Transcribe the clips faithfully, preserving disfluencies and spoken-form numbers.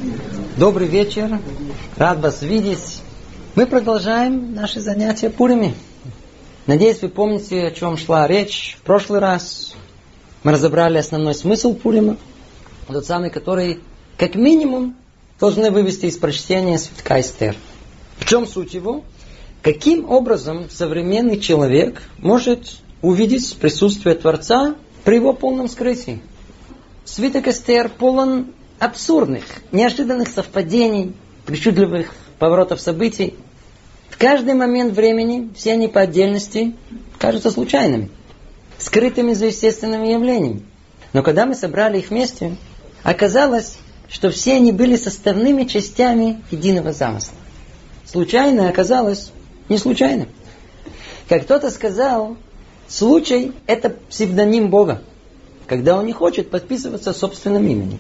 Добрый вечер. Рад вас видеть. Мы продолжаем наши занятия Пурими. Надеюсь, вы помните, о чем шла речь в прошлый раз. Мы разобрали основной смысл Пурима, тот самый, который, как минимум, должны вывести из прочтения свитка Эстер. В чем суть его? Каким образом современный человек может увидеть присутствие Творца при его полном скрытии? Свиток Эстер полон абсурдных, неожиданных совпадений, причудливых поворотов событий. В каждый момент времени все они по отдельности кажутся случайными, скрытыми за естественными явлениями. Но когда мы собрали их вместе, оказалось, что все они были составными частями единого замысла. Случайное оказалось не случайным. Как кто-то сказал, случай – это псевдоним Бога, когда он не хочет подписываться собственным именем.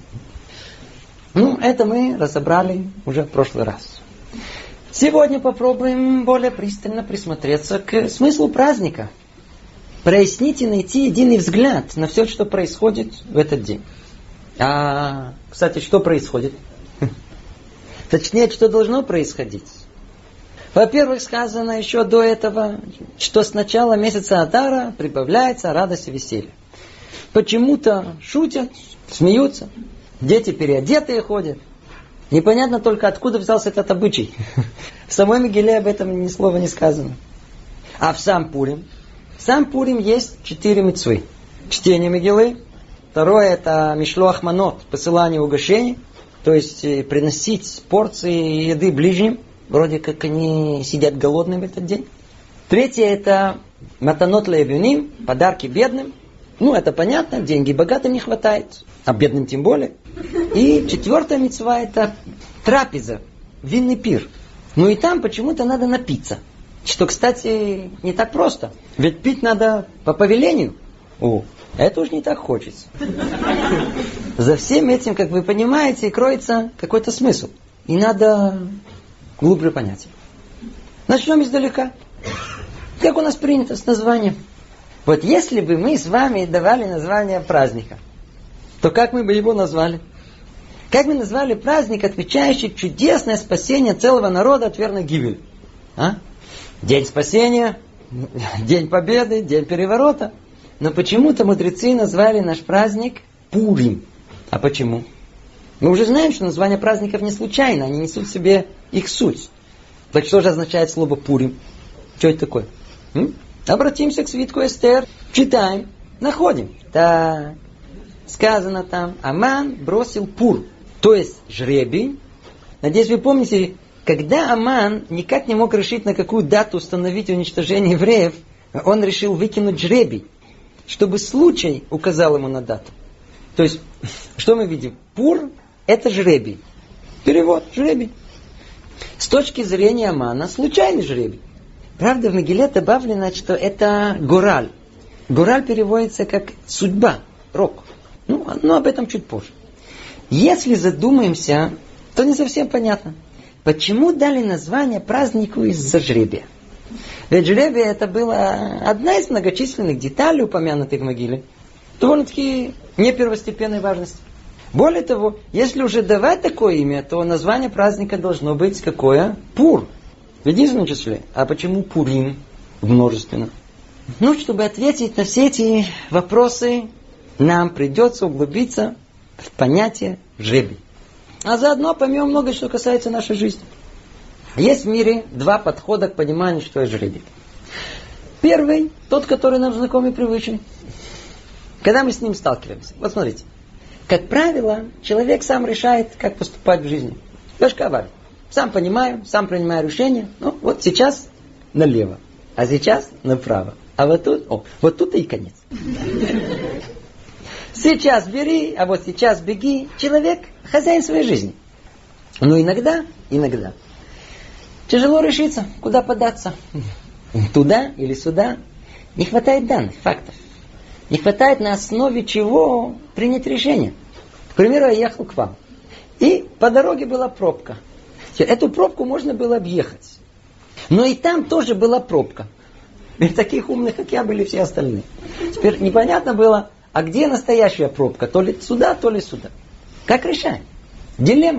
Ну, это мы разобрали уже в прошлый раз. Сегодня попробуем более пристально присмотреться к смыслу праздника. Прояснить и найти единый взгляд на все, что происходит в этот день. А, кстати, что происходит? Точнее, что должно происходить? Во-первых, сказано еще до этого, что с начала месяца Адара прибавляется радость и веселье. Почему-то шутят, смеются. Дети переодетые ходят. Непонятно только, откуда взялся этот обычай. В самой Мегиле об этом ни слова не сказано. А в сам Пурим? В сам Пурим есть четыре мицвы. Чтение Мегилы. Второе это мишлоах манот, посылание угощений. То есть приносить порции еды ближним. Вроде как они сидят голодные в этот день. Третье это матанот леевюним, подарки бедным. Ну, это понятно, деньги богатым не хватает, а бедным тем более. И четвертая мицва это трапеза, винный пир. Ну и там почему-то надо напиться. Что, кстати, не так просто. Ведь пить надо по повелению. О, это уж не так хочется. За всем этим, как вы понимаете, кроется какой-то смысл. И надо глубже понять. Начнем издалека. Как у нас принято с названием? Вот если бы мы с вами давали название праздника, то как мы бы его назвали? Как мы назвали праздник, отвечающий чудесное спасение целого народа от верной гибели? А? День спасения, День победы, День переворота. Но почему-то мудрецы назвали наш праздник Пурим. А почему? Мы уже знаем, что название праздников не случайно, они несут в себе их суть. Так что же означает слово Пурим? Что это такое? М? Обратимся к свитку Эстер, читаем, находим. Так, сказано там, Аман бросил пур, то есть жребий. Надеюсь, вы помните, когда Аман никак не мог решить, на какую дату установить уничтожение евреев, он решил выкинуть жребий, чтобы случай указал ему на дату. То есть, что мы видим? Пур – это жребий. Перевод – жребий. С точки зрения Амана, случайный жребий. Правда, в Мегиле добавлено, что это гораль. Гораль переводится как судьба, рок. Ну, но об этом чуть позже. Если задумаемся, то не совсем понятно, почему дали название празднику из-за жребия. Ведь жребие это была одна из многочисленных деталей, упомянутых в Мегиле, довольно-таки не первостепенной важности. Более того, если уже давать такое имя, то название праздника должно быть какое? Пур. В единственном числе. А почему Пурим в множественном? Ну, чтобы ответить на все эти вопросы, нам придется углубиться в понятие жребий. А заодно поймем многое, что касается нашей жизни. Есть в мире два подхода к пониманию, что есть жребий. Первый, тот, который нам знаком и привычен. Когда мы с ним сталкиваемся. Вот смотрите. Как правило, человек сам решает, как поступать в жизни. Лёшка авария. Сам понимаю, сам принимаю решение. Ну, вот сейчас налево, а сейчас направо. А вот тут, о, вот тут и конец. Сейчас бери, а вот сейчас беги. Человек хозяин своей жизни. Но иногда, иногда тяжело решиться, куда податься. Туда или сюда. Не хватает данных, фактов. Не хватает на основе чего принять решение. К примеру, я ехал к вам. И по дороге была пробка. Эту пробку можно было объехать. Но и там тоже была пробка. И таких умных, как я, были все остальные. Теперь непонятно было, а где настоящая пробка? То ли сюда, то ли сюда. Как решаем? Дилемма.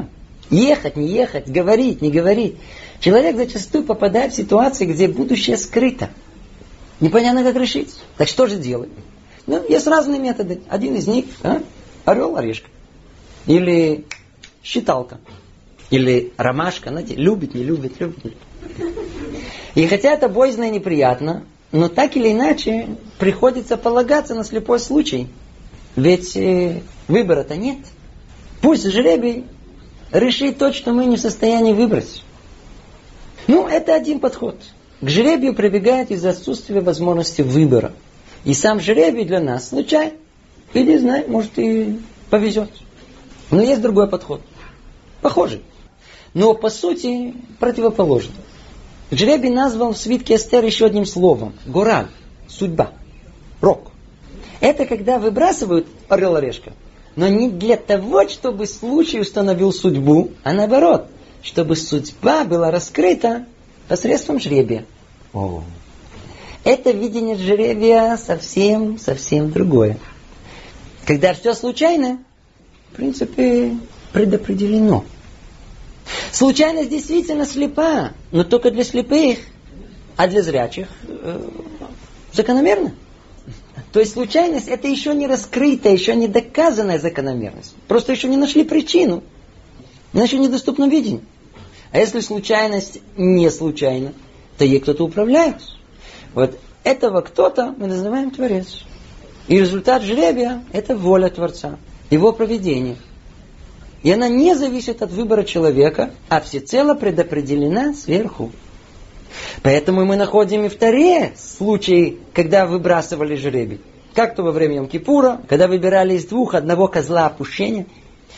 Ехать, не ехать, говорить, не говорить. Человек зачастую попадает в ситуации, где будущее скрыто. Непонятно, как решить. Так что же делать? Ну, есть разные методы. Один из них а? орел, орешка. Или считалка. Или ромашка. Знаете, любит, не любит, любит, не любит. И хотя это боязно и неприятно, но так или иначе приходится полагаться на слепой случай. Ведь э, выбора-то нет. Пусть жребий решит то, что мы не в состоянии выбрать. Ну, это один подход. К жребию прибегает из-за отсутствия возможности выбора. И сам жребий для нас случай. И не знаю, может и повезет. Но есть другой подход. Похожий. Но по сути противоположный. Жребий назван в свитке Эстер еще одним словом. Гораль. Судьба. Рок. Это когда выбрасывают орел-орешка. Но не для того, чтобы случай установил судьбу, а наоборот, чтобы судьба была раскрыта посредством жребия. О. Это видение жребия совсем, совсем другое. Когда все случайно, в принципе, предопределено. Случайность действительно слепа, но только для слепых, а для зрячих э, закономерно. То есть случайность это еще не раскрытая, еще не доказанная закономерность. Просто еще не нашли причину. Она еще недоступна видению. А если случайность не случайна, то ей кто-то управляет. Вот этого кто-то мы называем Творец. И результат жребия это воля Творца, его провидение. И она не зависит от выбора человека, а всецело предопределена сверху. Поэтому мы находим и в Торе случаи, когда выбрасывали жребий. Как то во время Йом-Кипура, когда выбирали из двух одного козла опущения.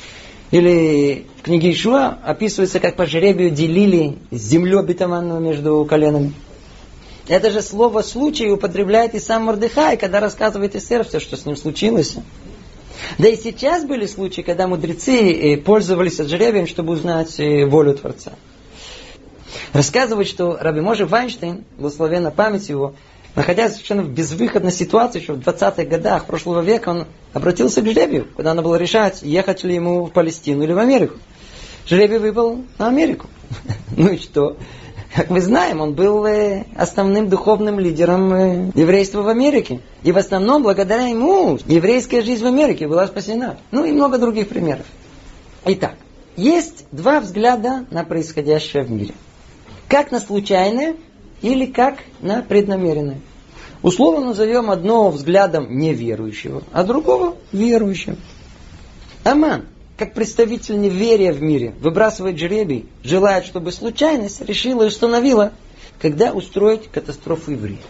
Или в книге Ишуа описывается, как по жребию делили землю обетованную между коленами. Это же слово «случай» употребляет и сам Мордехай, когда рассказывает Эстер все, что с ним случилось. Да и сейчас были случаи, когда мудрецы пользовались жребием, чтобы узнать волю Творца. Рассказывает, что Раби Моше Вайнштейн, благословенна память его, находясь совершенно в безвыходной ситуации, еще в двадцатых годах прошлого века, он обратился к жребию, когда надо было решать, ехать ли ему в Палестину или в Америку. Жребий выпал на Америку. Ну и что? Как мы знаем, он был основным духовным лидером еврейства в Америке. И в основном, благодаря ему, еврейская жизнь в Америке была спасена. Ну и много других примеров. Итак, есть два взгляда на происходящее в мире. Как на случайное или как на преднамеренное. Условно назовем одного взглядом неверующего, а другого верующего. Аман, как представитель неверия в мире, выбрасывает жребий, желает, чтобы случайность решила и установила, когда устроить катастрофу евреев.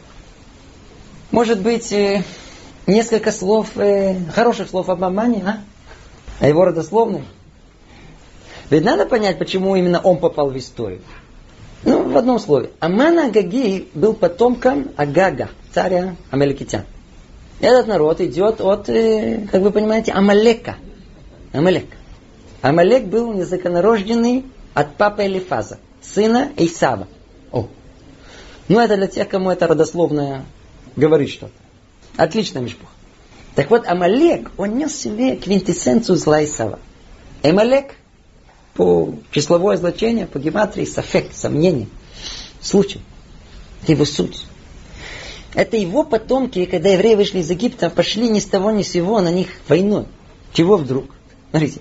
Может быть, э, несколько слов, э, хороших слов об Амане, а? А его родословной? Ведь надо понять, почему именно он попал в историю. Ну, в одном слове. Аман Агаги был потомком Агага, царя амалекитян. Этот народ идет от, э, как вы понимаете, Амалека. Амалек. Амалек был незаконнорожденный от папы Элифаза, сына Исава. О. Ну, это для тех, кому это родословное говорит что-то. Отлично, Мишпух. Так вот, Амалек, он нес в себе квинтэссенцию зла Исава. Амалек, по числовое значение, по гематрии, сафек, сомнение, случай. Это его суть. Это его потомки, когда евреи вышли из Египта, пошли ни с того ни с сего на них войной. Чего вдруг? Смотрите.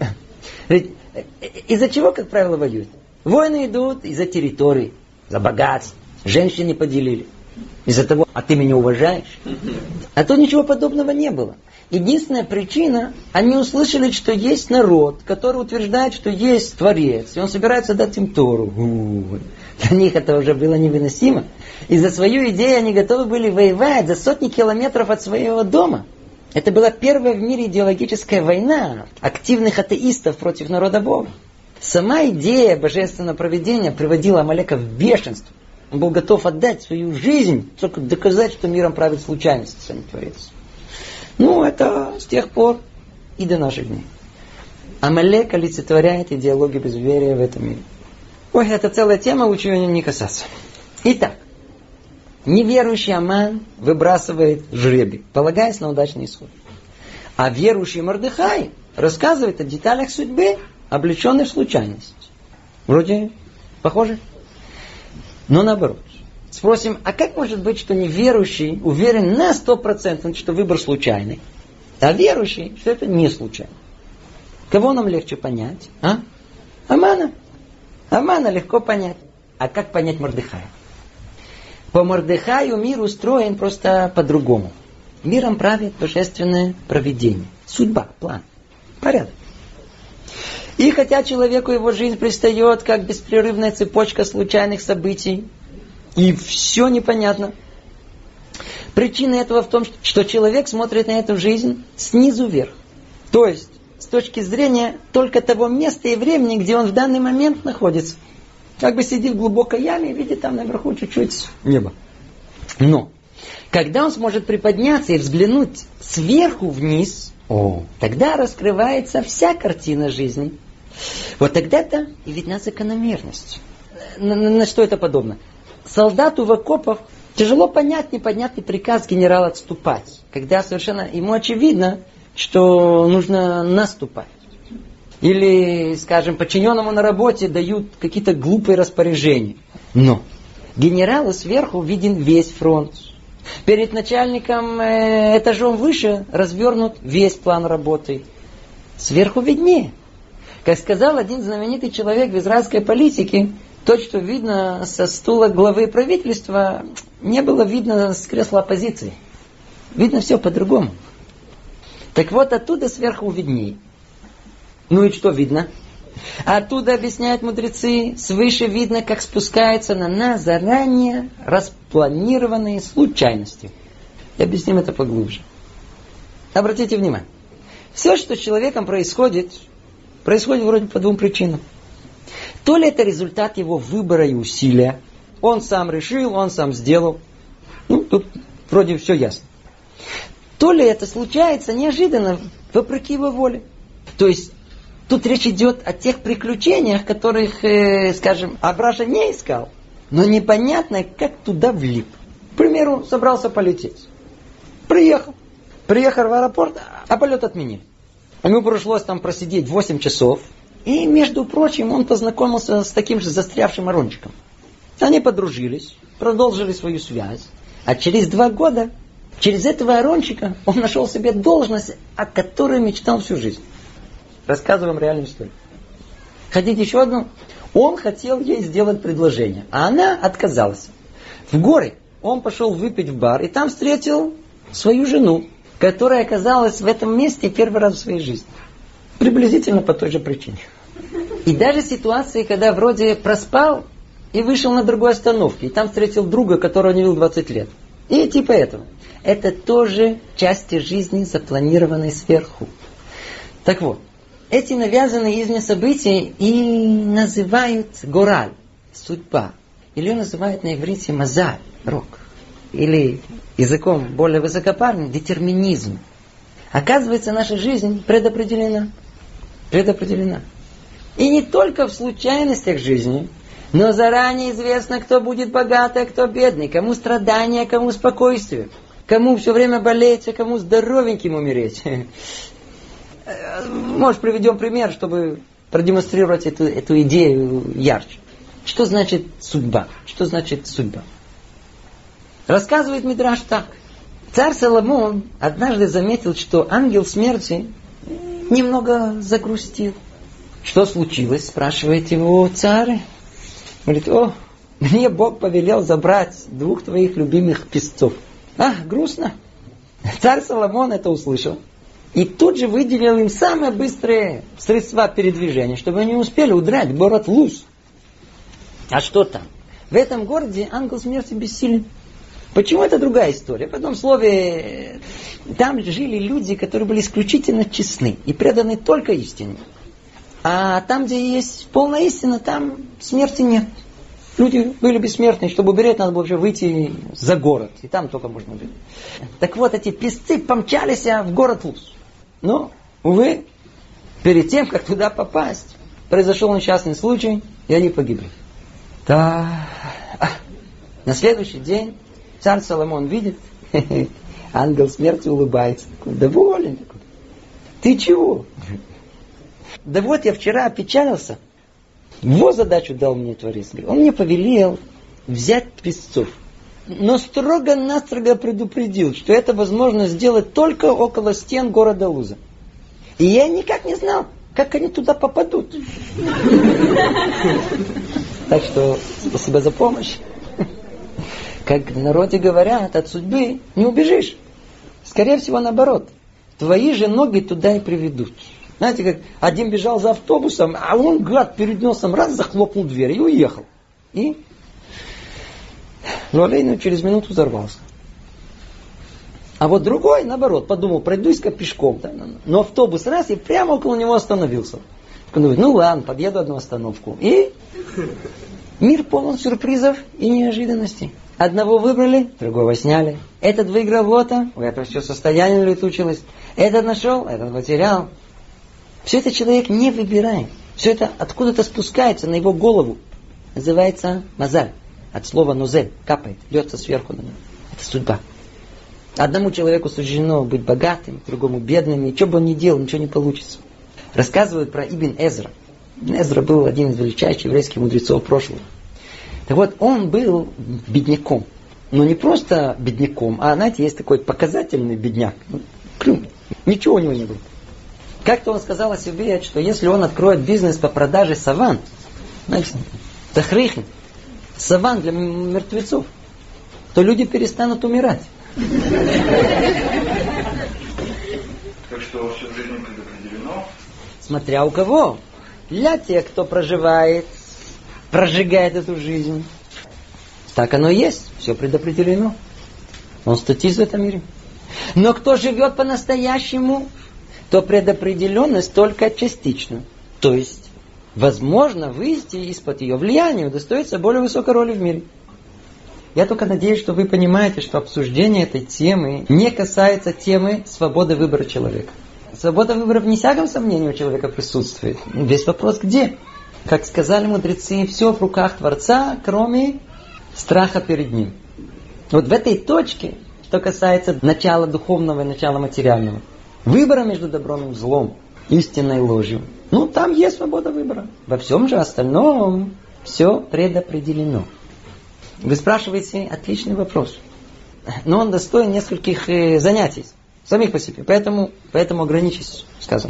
Из-за чего, как правило, воюют? Войны идут из-за территории, за богатств. Женщин не поделили. Из-за того, а ты меня уважаешь? А тут ничего подобного не было. Единственная причина, они услышали, что есть народ, который утверждает, что есть Творец, и он собирается дать им Тору. У-у-у. Для них это уже было невыносимо. И за свою идею они готовы были воевать за сотни километров от своего дома. Это была первая в мире идеологическая война активных атеистов против народа Бога. Сама идея божественного провидения приводила Амалека в бешенство. Он был готов отдать свою жизнь, только доказать, что миром правит случайность, а не Творец. Ну, это с тех пор и до наших дней. Амалек олицетворяет идеологию безверия в этом мире. Ой, это целая тема, лучше ее не касаться. Итак, неверующий Аман выбрасывает жребий, полагаясь на удачный исход. А верующий Мордехай рассказывает о деталях судьбы, облеченный в случайность. Вроде похоже? Но наоборот. Спросим, а как может быть, что неверующий уверен на сто процентов, что выбор случайный, а верующий, что это не случайно? Кого нам легче понять? А? Амана. Амана легко понять. А как понять Мордехая? По Мордехаю мир устроен просто по-другому. Миром правит божественное провидение. Судьба, план, порядок. И хотя человеку его жизнь пристает, как беспрерывная цепочка случайных событий, и все непонятно, причина этого в том, что человек смотрит на эту жизнь снизу вверх. То есть, с точки зрения только того места и времени, где он в данный момент находится. Как бы сидит в глубокой яме и видит там наверху чуть-чуть небо. Но, когда он сможет приподняться и взглянуть сверху вниз, о, тогда раскрывается вся картина жизни. Вот тогда-то и видна закономерность. На, на, на что это подобно? Солдату в окопах тяжело понять непонятный приказ генерала отступать, когда совершенно ему очевидно, что нужно наступать. Или, скажем, подчиненному на работе дают какие-то глупые распоряжения. Но генералу сверху виден весь фронт. Перед начальником э, этажом выше развернут весь план работы. Сверху виднее. Как сказал один знаменитый человек в израильской политике, то, что видно со стула главы правительства, не было видно с кресла оппозиции. Видно все по-другому. Так вот, оттуда сверху виднее. Ну и что видно? Оттуда, объясняют мудрецы, свыше видно, как спускаются на нас заранее распланированные случайности. И объясним это поглубже. Обратите внимание. Все, что с человеком происходит, происходит вроде по двум причинам. То ли это результат его выбора и усилия. Он сам решил, он сам сделал. Ну, тут вроде все ясно. То ли это случается неожиданно, вопреки его воле. То есть, тут речь идет о тех приключениях, которых, э, скажем, Абраша не искал. Но непонятно, как туда влип. К примеру, собрался полететь. Приехал. Приехал в аэропорт, а полет отменили. Ему пришлось там просидеть восемь часов. И, между прочим, он познакомился с таким же застрявшим Арончиком. Они подружились, продолжили свою связь. А через два года, через этого Арончика, он нашел себе должность, о которой мечтал всю жизнь. Рассказываем реальную историю. Хотите еще одну? Он хотел ей сделать предложение, а она отказалась. В горы он пошел выпить в бар, и там встретил свою жену, которая оказалась в этом месте первый раз в своей жизни. Приблизительно по той же причине. И даже ситуации, когда вроде проспал и вышел на другой остановке, и там встретил друга, которого не видел двадцать лет. И типа этого. Это тоже части жизни, запланированной сверху. Так вот, эти навязанные извне события и называют гораль, судьба. Или ее называют на иврите мазаль, рок. Или языком более высокопарным детерминизм. Оказывается, наша жизнь предопределена. Предопределена. И не только в случайностях жизни, но заранее известно, кто будет богатый, а кто бедный, кому страдания, а кому спокойствие, кому все время болеть, а кому здоровеньким умереть. Может, приведем пример, чтобы продемонстрировать эту, эту идею ярче. Что значит судьба? Что значит судьба? Рассказывает Мидраш так. Царь Соломон однажды заметил, что ангел смерти немного загрустил. Что случилось? Спрашивает его царь. Говорит, о, мне Бог повелел забрать двух твоих любимых песцов. А, грустно. Царь Соломон это услышал. И тут же выделил им самые быстрые средства передвижения, чтобы они успели удрать в город Луз. А что там? В этом городе ангел смерти бессилен. Почему это другая история? В одном слове, там жили люди, которые были исключительно честны и преданы только истине. А там, где есть полная истина, там смерти нет. Люди были бессмертны, чтобы умереть, надо было вообще выйти за город. И там только можно быть. Так вот, эти песцы помчались в город Луз. Но, увы, перед тем, как туда попасть, произошел несчастный случай, и они погибли. Да. На следующий день царь Соломон видит, ангел смерти улыбается. Такой, доволен. Такой. Ты чего? да вот я вчера опечалился. Вот задачу дал мне Творец. Он мне повелел взять песцов. Но строго-настрого предупредил, что это возможно сделать только около стен города Луза. И я никак не знал, как они туда попадут. Так что спасибо за помощь. Как в народе говорят, от судьбы не убежишь. Скорее всего, наоборот. Твои же ноги туда и приведут. Знаете, как один бежал за автобусом, а он, гад, перед носом раз захлопнул дверь и уехал. И Лолейну через минуту взорвался. А вот другой, наоборот, подумал, пройдусь-ка пешком. Да? Но автобус раз и прямо около него остановился. Он думает, ну ладно, подъеду одну остановку. И мир полон сюрпризов и неожиданностей. Одного выбрали, другого сняли. Этот выиграл в лото, у этого все состояние улетучилось. Этот нашел, этот потерял. Все это человек не выбирает. Все это откуда-то спускается на его голову. Называется мазаль. От слова нозель. Капает, льется сверху на него. Это судьба. Одному человеку суждено быть богатым, другому бедным. И что бы он ни делал, ничего не получится. Рассказывают про Ибн Эзра. Ибн Эзра был один из величайших еврейских мудрецов прошлого. Так вот, он был бедняком. Но не просто бедняком, а, знаете, есть такой показательный бедняк. Ничего у него не было. Как-то он сказал о себе, что если он откроет бизнес по продаже саван, знаете, тахрихн, саван для мертвецов, то люди перестанут умирать. Так что все в жизни предопределено? Смотря у кого. Для тех, кто проживает, прожигает эту жизнь. Так оно и есть. Все предопределено. Он статист в этом мире. Но кто живет по-настоящему, то предопределенность только частична. То есть, возможно выйти из-под ее влияния, удостоиться более высокой роли в мире. Я только надеюсь, что вы понимаете, что обсуждение этой темы не касается темы свободы выбора человека. Свобода выбора, вне всяком сомнении, у человека присутствует. Весь вопрос где? Как сказали мудрецы, все в руках Творца, кроме страха перед Ним. Вот в этой точке, что касается начала духовного и начала материального, выбора между добром и злом, истинной ложью, ну там есть свобода выбора. Во всем же остальном все предопределено. Вы спрашиваете отличный вопрос. Но он достоин нескольких э, занятий. Самих по себе. Поэтому, поэтому ограничусь сказано.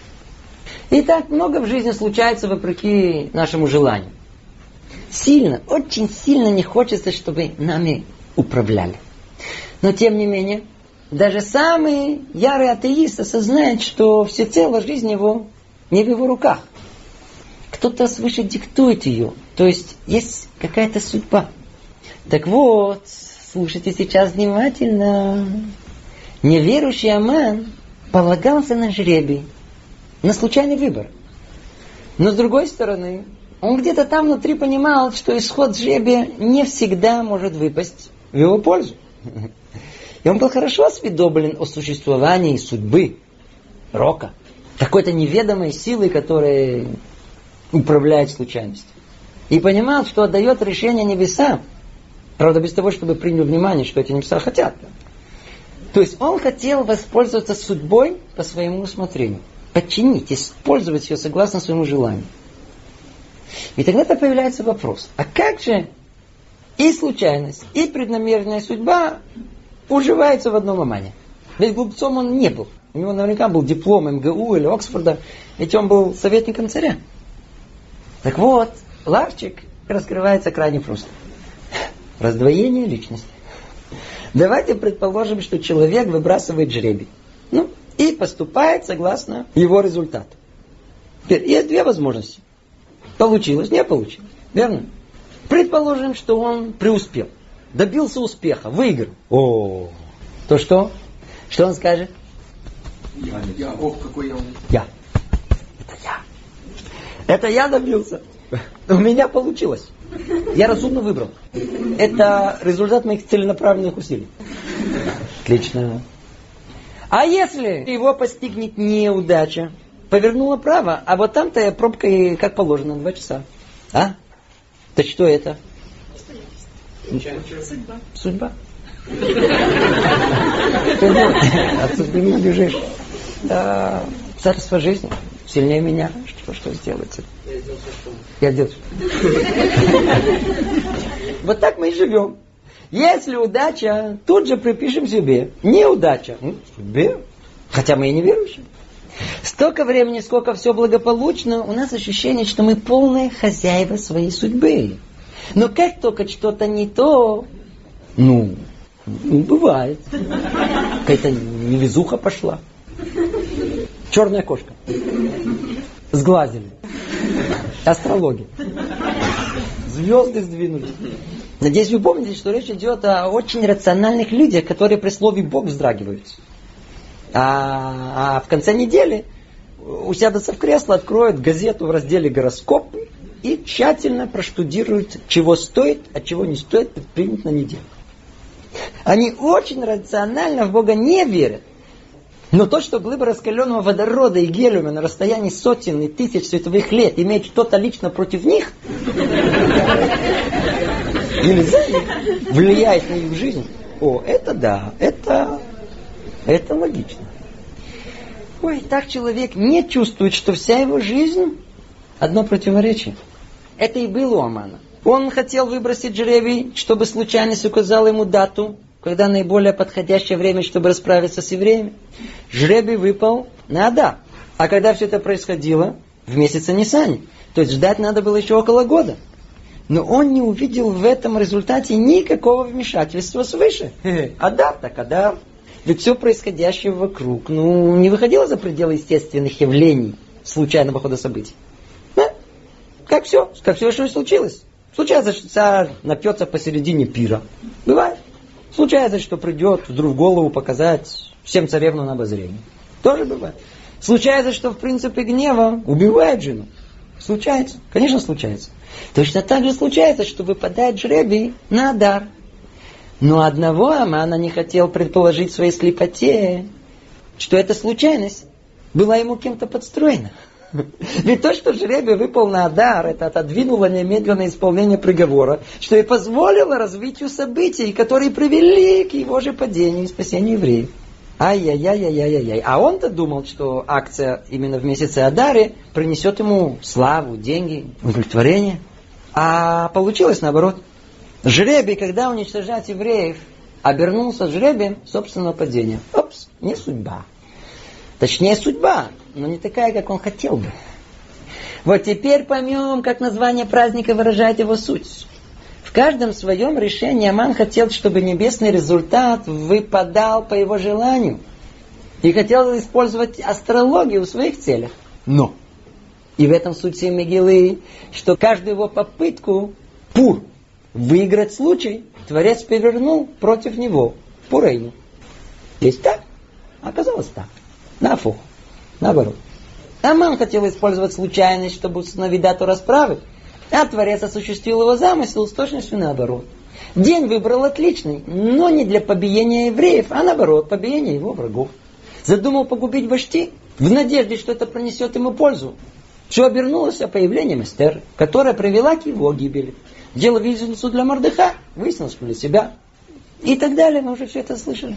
Итак, много в жизни случается вопреки нашему желанию. Сильно, очень сильно не хочется, чтобы нами управляли. Но тем не менее, даже самый ярый атеист осознает, что всецело жизнь его не в его руках. Кто-то свыше диктует ее. То есть, есть какая-то судьба. Так вот, слушайте сейчас внимательно. Неверующий Аман полагался на жребий, на случайный выбор. Но с другой стороны, он где-то там внутри понимал, что исход жребия не всегда может выпасть в его пользу. И он был хорошо осведомлен о существовании судьбы, рока, какой-то неведомой силы, которая управляет случайностью. И понимал, что отдает решение небесам. Правда, без того, чтобы принял внимание, что эти небеса хотят. То есть он хотел воспользоваться судьбой по своему усмотрению. Подчинить, использовать ее согласно своему желанию. И тогда-то появляется вопрос. А как же и случайность, и преднамеренная судьба уживаются в одном Амане? Ведь глупцом он не был. У него наверняка был диплом эм гэ у или Оксфорда. Ведь он был советником царя. Так вот, ларчик раскрывается крайне просто. Раздвоение личности. Давайте предположим, что человек выбрасывает жребий. Ну, и поступает согласно его результату. Теперь есть две возможности. Получилось, не получилось. Верно? Предположим, что он преуспел. Добился успеха, выиграл. О, то что? Что он скажет? Я, я, ох, какой я умный. Я. Это я. Это я добился. У меня получилось. Я разумно выбрал. Это результат моих целенаправленных усилий. Отлично. А если его постигнет неудача? Повернула право, а вот там-то я пробкой как положено, два часа. А? Так что это? Судьба. Судьба. От судьбы не убежишь. Да, царство жизни. сильнее меня. Что, что сделать? Я сделал. Вот так мы и живем. Если удача, тут же припишем себе. Неудача. Ну, себе. Хотя мы и не верующие. Столько времени, сколько все благополучно, у нас ощущение, что мы полные хозяева своей судьбы. Но как только что-то не то, ну, ну бывает. Какая-то невезуха пошла. Черная кошка. Сглазили. Астрология. Звезды сдвинулись. Надеюсь, вы помните, что речь идет о очень рациональных людях, которые при слове «Бог» вздрагивают. А, а в конце недели усядутся в кресло, откроют газету в разделе «Гороскоп» и тщательно проштудируют, чего стоит, а чего не стоит предпринять на неделю. Они очень рационально в Бога не верят. Но то, что глыба раскаленного водорода и гелиума на расстоянии сотен и тысяч световых лет имеет что-то лично против них, или влияет на их жизнь, о, это да, это, это логично. Ой, так человек не чувствует, что вся его жизнь одно противоречие. Это и было у Амана. Он хотел выбросить жребий, чтобы случайность указала ему дату, когда наиболее подходящее время, чтобы расправиться с евреями. Жребий выпал на Адар. А когда все это происходило? В месяце Нисане. То есть ждать надо было еще около года. Но он не увидел в этом результате никакого вмешательства свыше. Адар так Адар. Ведь все происходящее вокруг, ну, не выходило за пределы естественных явлений случайного хода событий. Да? Как все, как все, что и случилось. Случается, что царь напьется посередине пира. Бывает. Случается, что придет вдруг в голову показать всем царевну на обозрение. Тоже бывает. Случается, что в принципе гнева убивает жену. Случается. Конечно, случается. Точно так же случается, что выпадает жребий на Адар. Но одного Амана не хотел предположить в своей слепоте, что эта случайность была ему кем-то подстроена. Ведь то, что жребий выпал на Адар, это отодвинуло немедленное исполнение приговора, что и позволило развитию событий, которые привели к его же падению и спасению евреев. Ай-яй-яй-яй-яй-яй. А он-то думал, что акция именно в месяце Адаре принесет ему славу, деньги, удовлетворение. А получилось наоборот. Жребий, когда уничтожать евреев, обернулся жребием собственного падения. Опс, не судьба. Точнее, судьба, но не такая, как он хотел бы. Вот теперь поймем, как название праздника выражает его суть. В каждом своем решении Аман хотел, чтобы небесный результат выпадал по его желанию. И хотел использовать астрологию в своих целях. Но, и в этом суть всей Мегилы, что каждую его попытку, пур, выиграть случай, Творец перевернул против него, пурейну. Есть так? Оказалось так. Нафух. Наоборот. Аман хотел использовать случайность, чтобы установить дату расправы, а Творец осуществил его замысел с точностью наоборот. День выбрал отличный, но не для побиения евреев, а наоборот, побиения его врагов. Задумал погубить Вашти в надежде, что это принесет ему пользу. Все обернулось появлением Эстер, которая привела к его гибели. Дело визитницу для Мордеха, выяснилось, что для себя. И так далее, мы уже все это слышали.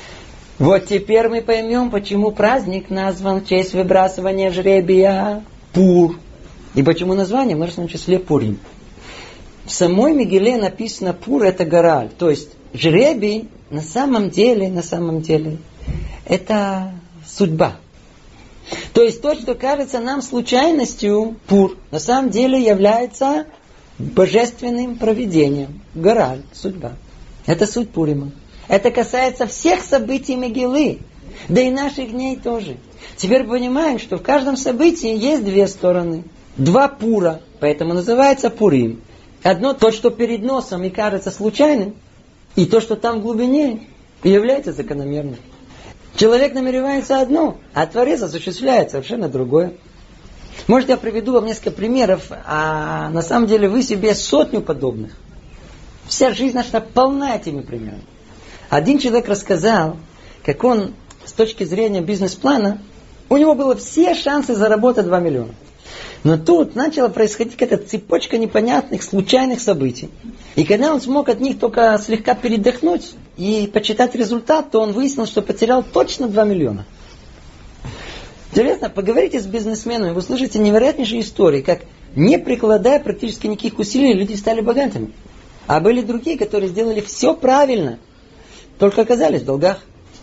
Вот теперь мы поймем, почему праздник назван в честь выбрасывания жребия Пур. И почему название в множественном числе Пурим. В самой Мегиле написано Пур это Гораль. То есть жребий на самом деле, на самом деле, это судьба. То есть то, что кажется нам случайностью, Пур, на самом деле является божественным провидением. Гораль, судьба. Это суть Пурима. Это касается всех событий Мегилы, да и наших дней тоже. Теперь понимаем, что в каждом событии есть две стороны. Два пура, поэтому называется Пурим. Одно то, что перед носом и кажется случайным, и то, что там в глубине, является закономерным. Человек намеревается одно, а Творец осуществляет совершенно другое. Может, я приведу вам несколько примеров, а на самом деле вы себе сотню подобных. Вся жизнь наша полна этими примерами. Один человек рассказал, как он, с точки зрения бизнес-плана, у него было все шансы заработать два миллиона. Но тут начала происходить какая-то цепочка непонятных, случайных событий. И когда он смог от них только слегка передохнуть и почитать результат, то он выяснил, что потерял точно два миллиона. Интересно, поговорите с бизнесменами, вы слышите невероятнейшие истории, как не прикладая практически никаких усилий, люди стали богатыми. А были другие, которые сделали все правильно, только оказались в долгах.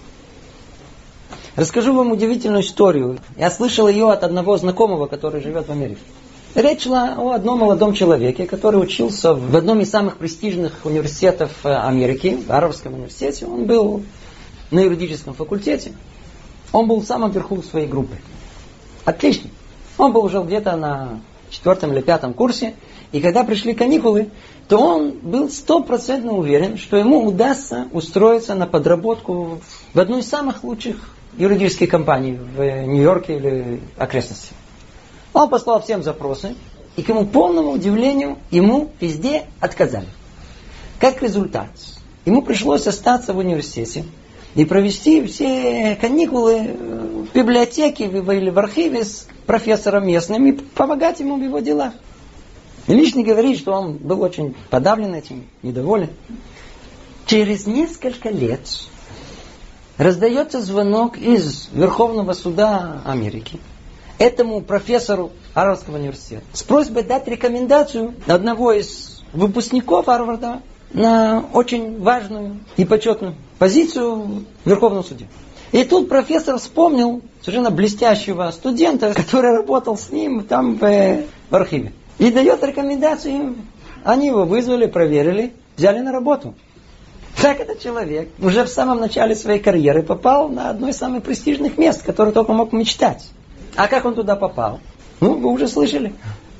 Расскажу вам удивительную историю. Я слышал ее от одного знакомого, который живет в Америке. Речь шла о одном молодом человеке, который учился в одном из самых престижных университетов Америки, в Гарвардском университете. Он был на юридическом факультете. Он был в самом верху своей группы. Отличный. Он был уже где-то на четвертом или пятом курсе. И когда пришли каникулы, то он был стопроцентно уверен, что ему удастся устроиться на подработку в одну из самых лучших юридических компаний в Нью-Йорке или окрестностях. Он послал всем запросы, и к его полному удивлению ему везде отказали. Как результат, ему пришлось остаться в университете и провести все каникулы в библиотеке или в архиве с профессором местным и помогать ему в его делах. И лично говорит, что он был очень подавлен этим, недоволен. Через несколько лет раздается звонок из Верховного суда Америки этому профессору Гарвардского университета с просьбой дать рекомендацию одного из выпускников Гарварда на очень важную и почетную позицию в Верховном суде. И тут профессор вспомнил совершенно блестящего студента, который работал с ним там в, в архиве. И дает рекомендацию им. Они его вызвали, проверили, взяли на работу. Так этот человек уже в самом начале своей карьеры попал на одно из самых престижных мест, которое только мог мечтать. А как он туда попал? Ну, вы уже слышали.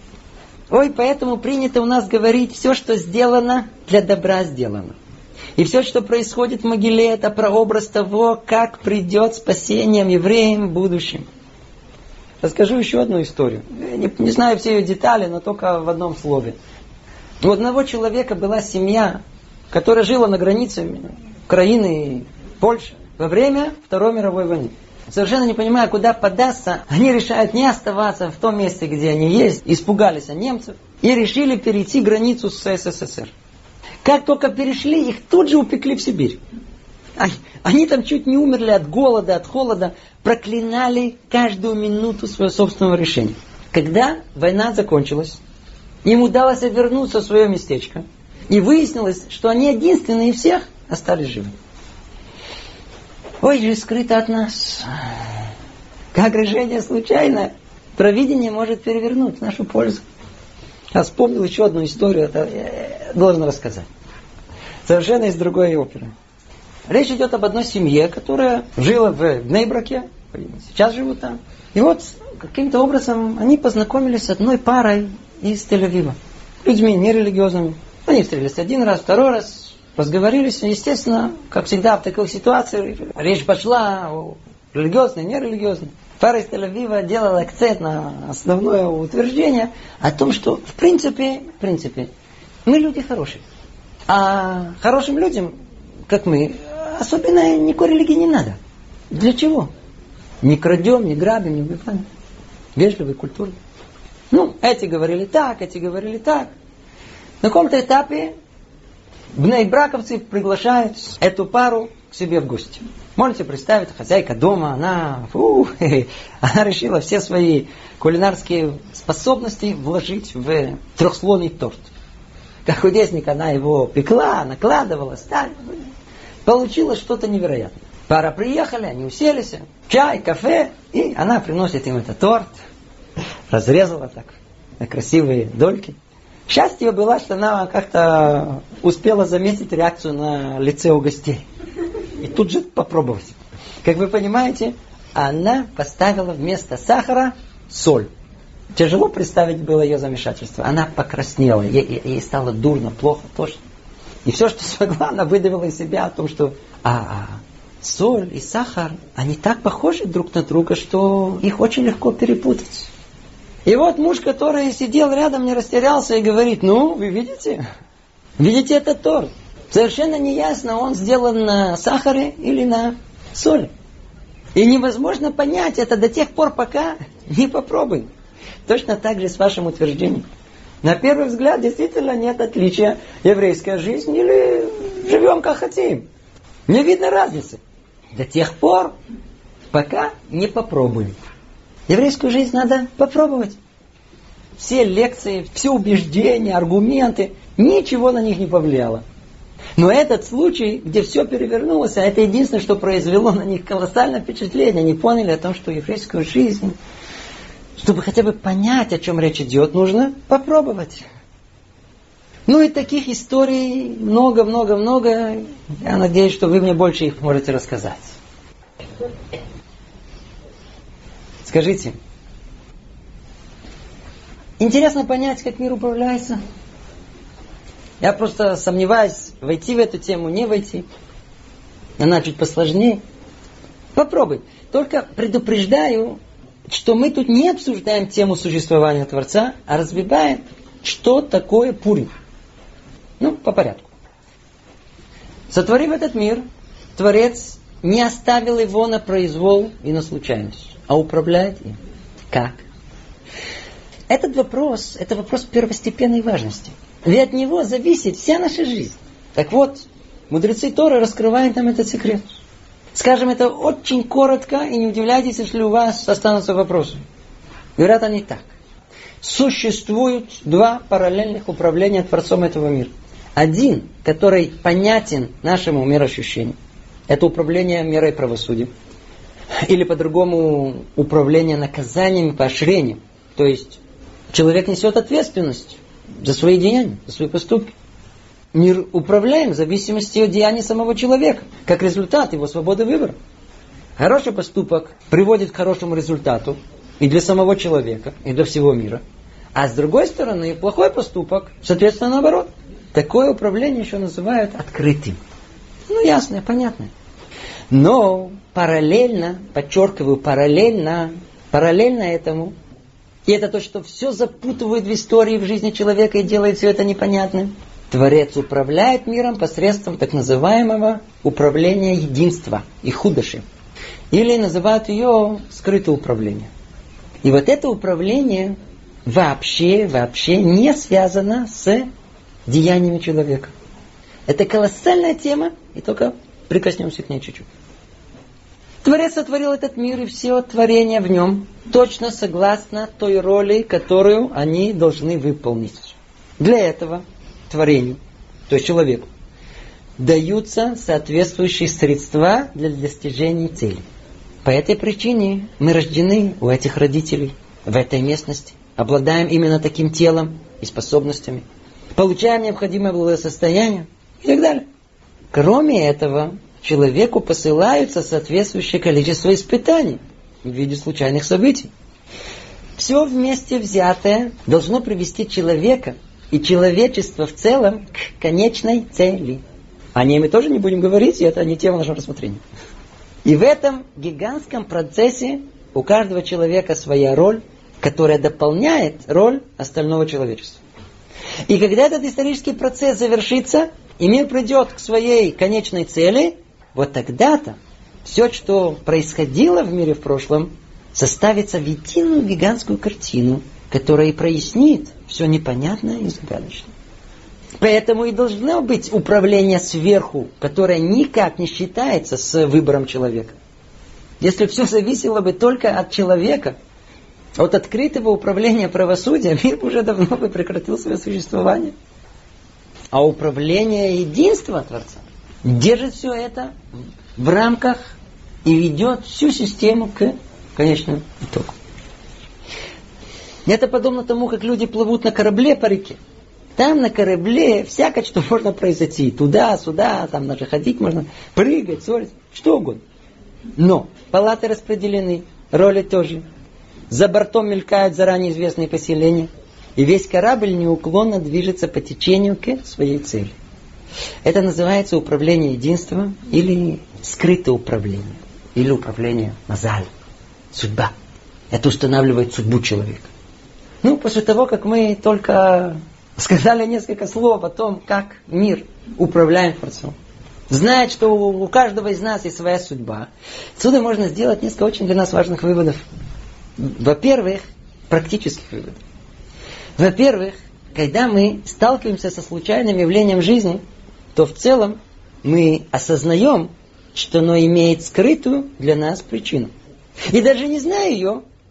Ой, поэтому принято у нас говорить, все, что сделано, для добра сделано. И все, что происходит в могиле, это прообраз того, как придет спасением евреям в будущем. Расскажу еще одну историю. Я не, не знаю все ее детали, но только в одном слове. У одного человека была семья, которая жила на границе Украины и Польши во время Второй мировой войны. Совершенно не понимая, куда податься, они решают не оставаться в том месте, где они есть, испугались немцев и решили перейти границу с СССР. Как только перешли, их тут же упекли в Сибирь. Они, они там чуть не умерли от голода, от холода, проклинали каждую минуту своего собственного решения. Когда война закончилась, им удалось вернуться в свое местечко, и выяснилось, что они единственные из всех остались живы. Ой, же скрыто от нас. Как решение случайное, провидение может перевернуть в нашу пользу. Я вспомнил еще одну историю, это я должен рассказать. Совершенно из другой оперы. Речь идет об одной семье, которая жила в Бней-Браке, сейчас живут там. И вот каким-то образом они познакомились с одной парой из Тель-Авива. Людьми нерелигиозными. Они встретились один раз, второй раз, разговорились. Естественно, как всегда в таких ситуациях, речь пошла о религиозной, нерелигиозной. Пара из Тель-Авива делала акцент на основное утверждение о том, что в принципе, в принципе, мы люди хорошие. А хорошим людям, как мы, особенно никакой религии не надо. Для чего? Не крадем, не грабим, не убиваем. Вежливый, культурный. Ну, эти говорили так, эти говорили так. На каком-то этапе бней-браковцы приглашают эту пару к себе в гости. Можете представить, хозяйка дома, она, фу, она решила все свои кулинарские способности вложить в трехслойный торт. Как художник, она его пекла, накладывала, ставила. Получилось что-то невероятное. Пара приехали, они уселись, чай, кафе, и она приносит им этот торт, разрезала так на красивые дольки. Счастье было, что она как-то успела заметить реакцию на лице у гостей. И тут же попробовать. Как вы понимаете, она поставила вместо сахара соль. Тяжело представить было ее замешательство. Она покраснела, ей, ей стало дурно, плохо, тошно. И все, что смогла, она выдавила из себя о том, что а, а, соль и сахар, они так похожи друг на друга, что их очень легко перепутать. И вот муж, который сидел рядом, не растерялся и говорит: ну, вы видите? Видите этот торт? Совершенно неясно, он сделан на сахаре или на соли. И невозможно понять это до тех пор, пока не попробуем. Точно так же с вашим утверждением. На первый взгляд действительно нет отличия: еврейская жизнь или живем как хотим. Не видно разницы. До тех пор, пока не попробуем. Еврейскую жизнь надо попробовать. Все лекции, все убеждения, аргументы, ничего на них не повлияло. Но этот случай, где все перевернулось, а это единственное, что произвело на них колоссальное впечатление. Они поняли о том, что еврейскую жизнь, чтобы хотя бы понять, о чем речь идет, нужно попробовать. Ну и таких историй много-много-много. Я надеюсь, что вы мне больше их можете рассказать. Скажите, интересно понять, как мир управляется? Я просто сомневаюсь, войти в эту тему, не войти. Она чуть посложнее. Попробуй. Только предупреждаю, что мы тут не обсуждаем тему существования Творца, а разбиваем, что такое Пурим. Ну, по порядку. Сотворив этот мир, Творец не оставил его на произвол и на случайность, а управляет им. Как? Этот вопрос, это вопрос первостепенной важности. Ведь от него зависит вся наша жизнь. Так вот, мудрецы Торы раскрывают нам этот секрет. Скажем это очень коротко, и не удивляйтесь, если у вас останутся вопросы. Говорят они так. Существуют два параллельных управления Творцом этого мира. Один, который понятен нашему мироощущению. Это управление мерой правосудия. Или по-другому управление наказанием и поощрением. То есть человек несет ответственность за свои деяния, за свои поступки. Мир управляем в зависимости от деяний самого человека, как результат его свободы выбора. Хороший поступок приводит к хорошему результату и для самого человека, и для всего мира. А с другой стороны, плохой поступок, соответственно, наоборот. Такое управление еще называют открытым. Ну, ясно, понятно. Но параллельно, подчеркиваю, параллельно, параллельно этому, и это то, что все запутывает в истории, в жизни человека и делает все это непонятным, Творец управляет миром посредством так называемого управления единства и худоши. Или называют ее скрытое управление. И вот это управление вообще, вообще не связано с деяниями человека. Это колоссальная тема, и только прикоснемся к ней чуть-чуть. Творец сотворил этот мир и все творения в нем точно согласно той роли, которую они должны выполнить. Для этого творению, то есть человеку, даются соответствующие средства для достижения цели. По этой причине мы рождены у этих родителей, в этой местности, обладаем именно таким телом и способностями, получаем необходимое благосостояние и так далее. Кроме этого, человеку посылаются соответствующее количество испытаний в виде случайных событий. Все вместе взятое должно привести человека и человечество в целом к конечной цели. О ней мы тоже не будем говорить, и это не тема нашего рассмотрения. И в этом гигантском процессе у каждого человека своя роль, которая дополняет роль остального человечества. И когда этот исторический процесс завершится, и мир придет к своей конечной цели, вот тогда-то все, что происходило в мире в прошлом, составится в единую гигантскую картину, которая и прояснит все непонятное и загадочное. Поэтому и должно быть управление сверху, которое никак не считается с выбором человека. Если все зависело бы только от человека, от открытого управления правосудия, мир уже давно бы прекратил свое существование. А управление единства Творца держит все это в рамках и ведет всю систему к конечному итогу. Это подобно тому, как люди плывут на корабле по реке. Там на корабле всякое, что можно произойти. Туда, сюда, там даже ходить можно, прыгать, ссориться, что угодно. Но палаты распределены, роли тоже. За бортом мелькают заранее известные поселения. И весь корабль неуклонно движется по течению к своей цели. Это называется управление единством или скрытое управление. Или управление мазаль, судьба. Это устанавливает судьбу человека. Ну, после того, как мы только сказали несколько слов о том, как мир управляем Творцом, знает, что у каждого из нас есть своя судьба, отсюда можно сделать несколько очень для нас важных выводов. Во-первых, практических выводов. Во-первых, когда мы сталкиваемся со случайным явлением жизни, то в целом мы осознаем, что оно имеет скрытую для нас причину. И даже не зная ее,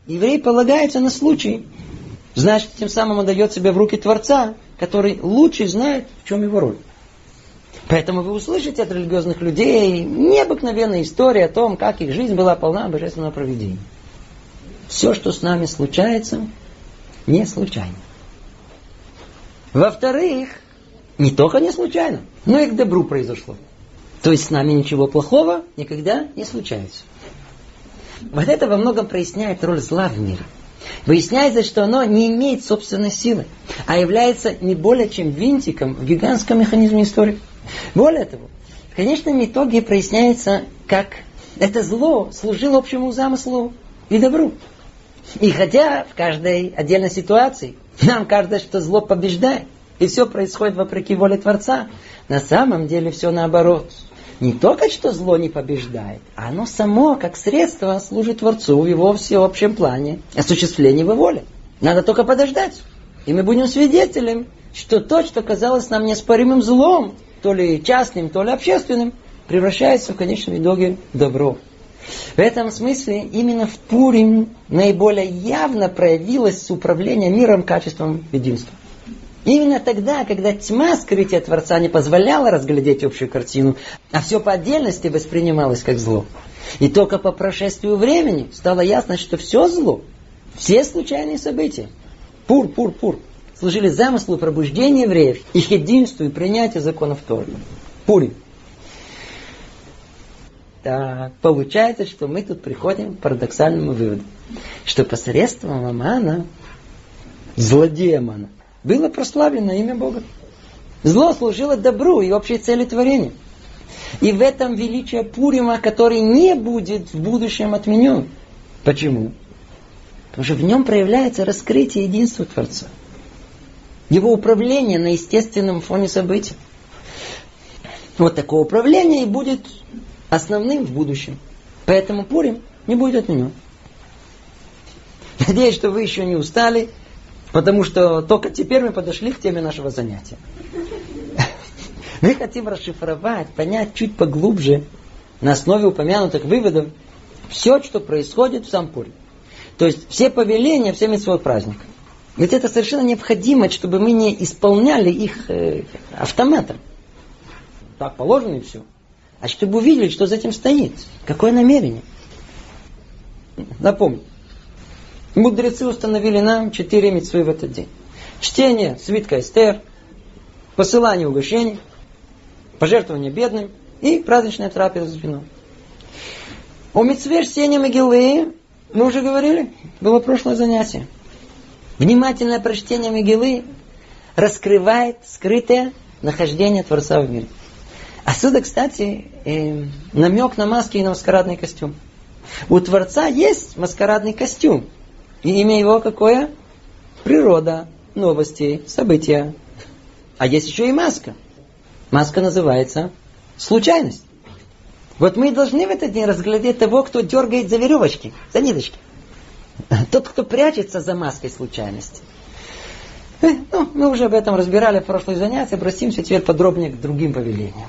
еврей полагается на случай. Значит, тем самым он дает себя в руки Творца, который лучше знает, в чем его роль. Поэтому вы услышите от религиозных людей необыкновенные истории о том, как их жизнь была полна божественного провидения. Все, что с нами случается, не случайно. Во-вторых, не только не случайно, но и к добру произошло. То есть с нами ничего плохого никогда не случается. Вот это во многом проясняет роль зла в мире. Выясняется, что оно не имеет собственной силы, а является не более чем винтиком в гигантском механизме истории. Более того, в конечном итоге проясняется, как это зло служило общему замыслу и добру. И хотя в каждой отдельной ситуации нам кажется, что зло побеждает, и все происходит вопреки воле Творца, на самом деле все наоборот. Не только что зло не побеждает, а оно само, как средство, служит Творцу в его всеобщем плане осуществления его воли. Надо только подождать, и мы будем свидетелем, что то, что казалось нам неоспоримым злом, то ли частным, то ли общественным, превращается в конечном итоге в добро. В этом смысле именно в Пурим наиболее явно проявилось управление миром качеством единства. Именно тогда, когда тьма скрытия Творца не позволяла разглядеть общую картину, а все по отдельности воспринималось как зло. И только по прошествию времени стало ясно, что все зло, все случайные события, пур, пур, пур, служили замыслу пробуждения евреев, их единству и принятию законов Торы. Пурим. Так, получается, что мы тут приходим к парадоксальному выводу, что посредством Амана, злодея Амана, было прославлено имя Бога. Зло служило добру и общей цели творения. И в этом величие Пурима, который не будет в будущем отменен. Почему? Потому что в нем проявляется раскрытие единства Творца. Его управление на естественном фоне событий. Вот такое управление и будет основным в будущем. Поэтому Пурим не будет отменен. Надеюсь, что вы еще не устали, потому что только теперь мы подошли к теме нашего занятия. Мы хотим расшифровать, понять чуть поглубже, на основе упомянутых выводов, все, что происходит в сам Пурим. То есть все повеления, все мицвот праздника. Ведь это совершенно необходимо, чтобы мы не исполняли их э, автоматом. Так положено и все. А чтобы увидели, что за этим стоит. Какое намерение. Напомню. Мудрецы установили нам четыре мицвы в этот день. Чтение свитка Эстер, посылание угощений, пожертвование бедным и праздничная трапеза с вином. О мицве чтения Мегиллы мы уже говорили, было прошлое занятие. Внимательное прочтение Мегиллы раскрывает скрытое нахождение Творца в мире. Отсюда, кстати, э, намек на маски и на маскарадный костюм. У Творца есть маскарадный костюм. И имя его какое? Природа, новости, события. А есть еще и маска. Маска называется случайность. Вот мы должны в этот день разглядеть того, кто дергает за веревочки, за ниточки. Тот, кто прячется за маской случайности. Э, ну, мы уже об этом разбирали в прошлые занятия. Обратимся теперь подробнее к другим повелениям.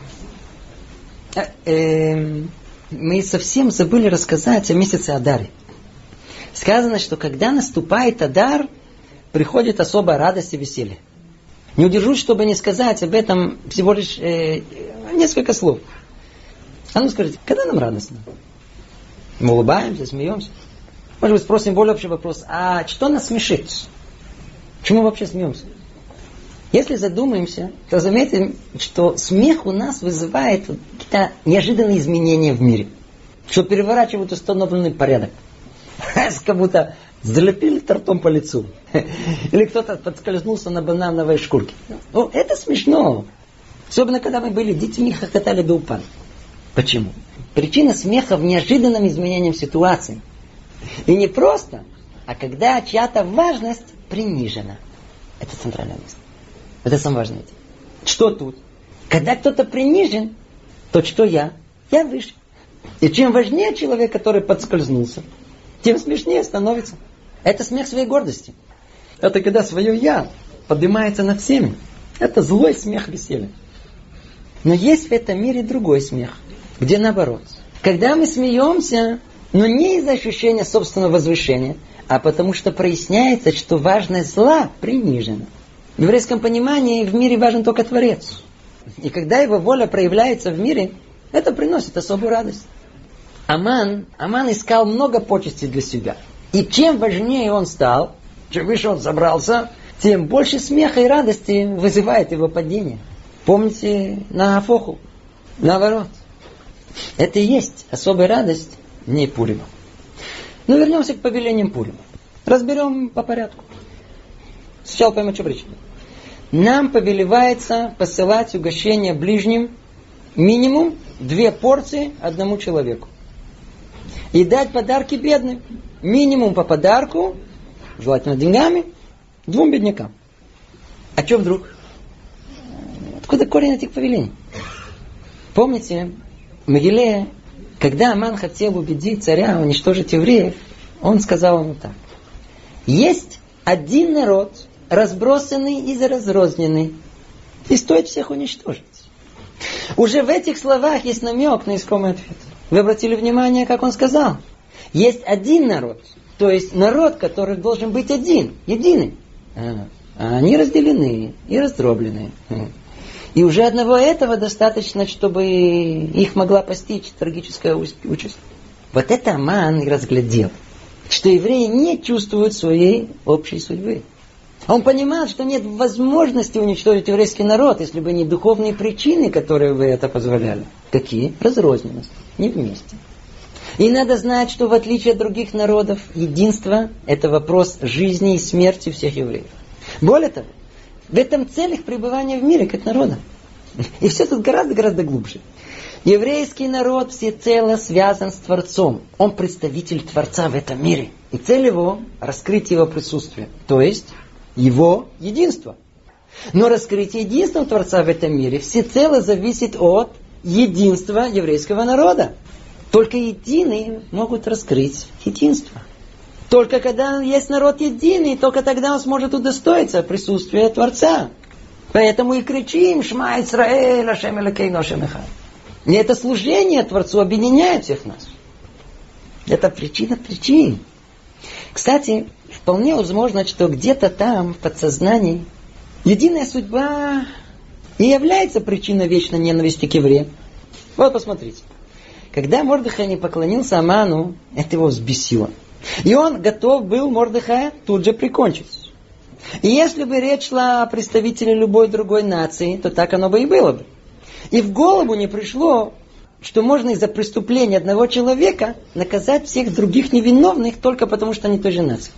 Э, э, мы совсем забыли рассказать о месяце Адаре. Сказано, что когда наступает Адар, приходит особая радость и веселье. Не удержусь, чтобы не сказать об этом всего лишь э, несколько слов. А ну скажите, когда нам радостно? Мы улыбаемся, смеемся. Может быть, спросим более общий вопрос. А что нас смешит? Почему мы вообще смеемся? Если задумаемся, то заметим, что смех у нас вызывает какие-то неожиданные изменения в мире. Что переворачивают установленный порядок. Как будто залепили тортом по лицу. Или кто-то подскользнулся на банановой шкурке. Ну, это смешно. Особенно, когда мы были детьми, хохотали до упаду. Почему? Причина смеха в неожиданном изменении ситуации. И не просто, а когда чья-то важность принижена. Это центральное место. Это самое важное. Что тут? Когда кто-то принижен, то что я? Я выше. И чем важнее человек, который подскользнулся, тем смешнее становится. Это смех своей гордости. Это когда свое «я» поднимается над всеми. Это злой смех веселья. Но есть в этом мире другой смех, где наоборот. Когда мы смеемся, Но не из-за ощущения собственного возвышения, а потому что проясняется, что важность зла принижена. В еврейском понимании в мире важен только Творец. И когда его воля проявляется в мире, это приносит особую радость. Аман, Аман искал много почестей для себя. И чем важнее он стал, чем выше он забрался, тем больше смеха и радости вызывает его падение. Помните на Афоху? Наоборот. Это и есть особая радость не Пурима. Но вернемся к повелениям Пурима. Разберем по порядку. Сначала поймем, что причина. Нам повелевается посылать угощение ближним минимум две порции одному человеку. И дать подарки бедным. Минимум по подарку, желательно деньгами, двум беднякам. А что вдруг? Откуда корень этих повелений? Помните, в Мегиле, когда Аман хотел убедить царя уничтожить евреев, он сказал ему так. Есть один народ, разбросанный и разрозненный, и стоит всех уничтожить. Уже в этих словах есть намек на искомый ответ. Вы обратили внимание, как он сказал? Есть один народ, то есть народ, который должен быть один, единый. А, а они разделены и раздроблены. И уже одного этого достаточно, чтобы их могла постичь трагическая участь. Вот это Аман и разглядел, что евреи не чувствуют своей общей судьбы. Он понимал, что нет возможности уничтожить еврейский народ, если бы не духовные причины, которые бы это позволяли. Какие? Разрозненность. Не вместе. И надо знать, что в отличие от других народов, единство – это вопрос жизни и смерти всех евреев. Более того, в этом цель их пребывания в мире, как народа. И все тут гораздо-гораздо глубже. Еврейский народ всецело связан с Творцом. Он представитель Творца в этом мире. И цель его – раскрыть его присутствие. То есть, его единство. Но раскрытие единства Творца в этом мире всецело зависит от единства еврейского народа. Только единые могут раскрыть единство. Только когда есть народ единый, только тогда он сможет удостоиться присутствия Творца. Поэтому и кричим «Шма Исраэль, Ашем Элокейну, Ашем Эхад». И это служение Творцу объединяет всех нас. Это причина причин. Кстати, вполне возможно, что где-то там, в подсознании, единая судьба и является причиной вечной ненависти к евреям. Вот посмотрите. Когда Мордехай не поклонился Аману, это его взбесило. И он готов был Мордехая тут же прикончить. И если бы речь шла о представителе любой другой нации, то так оно бы и было бы. И в голову не пришло, что можно из-за преступления одного человека наказать всех других невиновных только потому, что они той же нации.